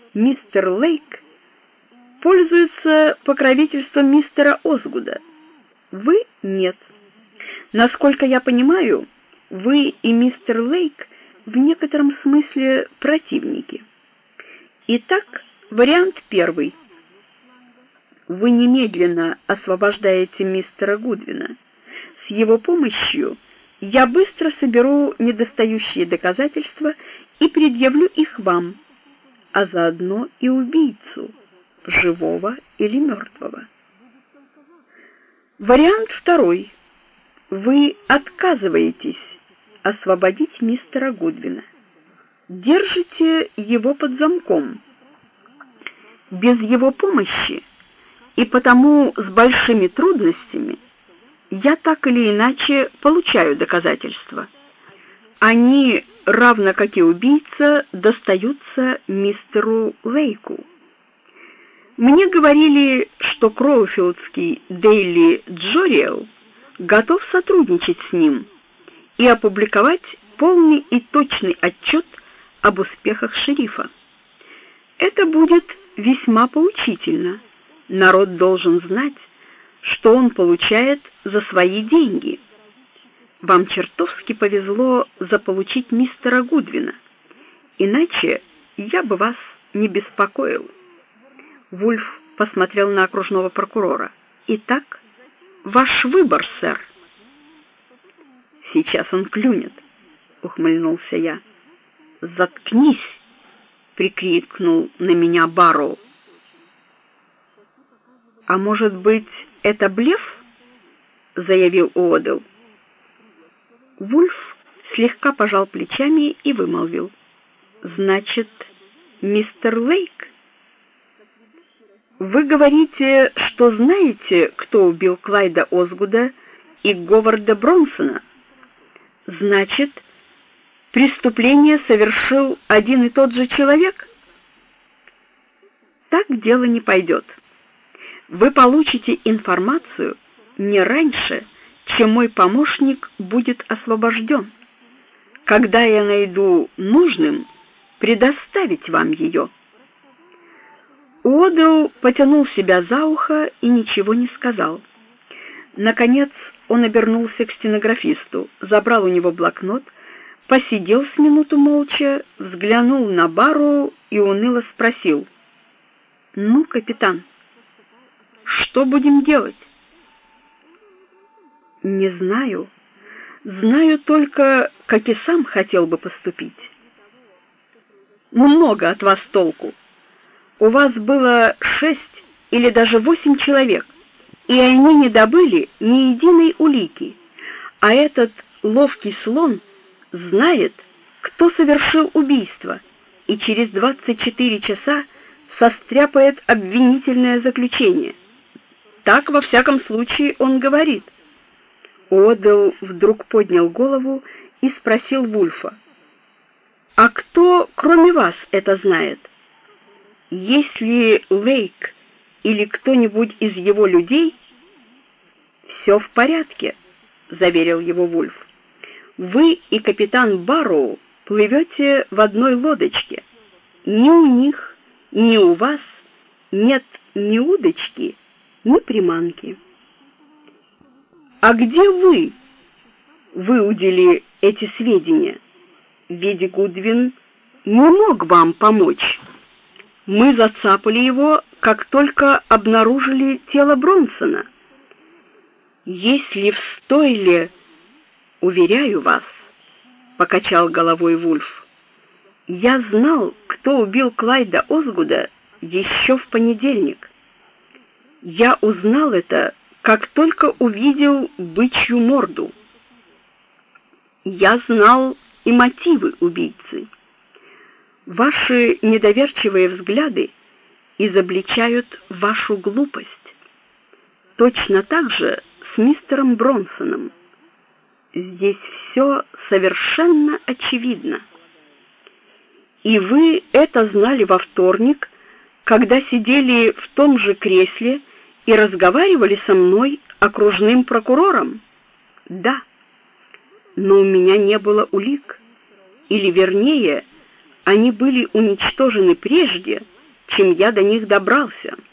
мистер Лейк пользуется покровительством мистера Озгуда. Вы нет. Насколько я понимаю, вы и мистер Лейк в некотором смысле противники. Итак, вариант первый. Вы немедленно освобождаете мистера Гудвина. С его помощью я быстро соберу недостающие доказательства и предъявлю их вам, а заодно и убийцу, живого или мертвого. Вариант второй. Вы отказываетесь освободить мистера Гудвина. Держите его под замком. Без его помощи и потому с большими трудностями я так или иначе получаю доказательства. Они, равно как и убийца, достаются мистеру Лейку. Мне говорили, что Кроуфилдский Дейли Джориэл готов сотрудничать с ним и опубликовать полный и точный отчет об успехах шерифа. Это будет весьма поучительно. Народ должен знать, что он получает за свои деньги. Вам чертовски повезло заполучить мистера Гудвина, иначе я бы вас не беспокоил. Вульф посмотрел на окружного прокурора. Итак, ваш выбор, сэр. Сейчас он клюнет, ухмыльнулся я. Заткнись, прикрикнул на меня Барроу. А может быть, это блеф? Заявил Уодл. Вульф слегка пожал плечами и вымолвил: значит, мистер Лейк? Вы говорите, что знаете, кто убил Клайда Озгуда и Говарда Бронсона? Значит, преступление совершил один и тот же человек? Так дело не пойдет. Вы получите информацию не раньше, чем мой помощник будет освобожден, когда я найду нужным предоставить вам ее. Уодл потянул себя за ухо и ничего не сказал. Наконец он обернулся к стенографисту, забрал у него блокнот, посидел с минуту молча, взглянул на Барроу и уныло спросил: «Ну, капитан, что будем делать?» «Не знаю. Знаю только, как и сам хотел бы поступить. Много от вас толку. У вас было 6 или даже 8 человек, и они не добыли ни единой улики, а этот ловкий слон знает, кто совершил убийство, и через 24 часа состряпает обвинительное заключение. Так, во всяком случае, он говорит». Уодл вдруг поднял голову и спросил Вульфа: «А кто, кроме вас, это знает? Если Лейк или кто-нибудь из его людей...» «Все в порядке», — заверил его Вульф. «Вы и капитан Барроу плывете в одной лодочке. Ни у них, ни у вас нет ни удочки, ни приманки». «А где вы выудили эти сведения? Ведь Гудвин не мог вам помочь. Мы зацапали его, как только обнаружили тело Бронсона. Если в стойле, уверяю вас, — покачал головой Вульф, — я знал, кто убил Клайда Озгуда еще в понедельник. Я узнал это, как только увидел бычью морду. Я знал и мотивы убийцы. Ваши недоверчивые взгляды изобличают вашу глупость. Точно так же с мистером Бронсоном. Здесь все совершенно очевидно. И вы это знали во вторник, когда сидели в том же кресле и разговаривали со мной, окружным прокурором? Да. Но у меня не было улик, или вернее, они были уничтожены прежде, чем я до них добрался.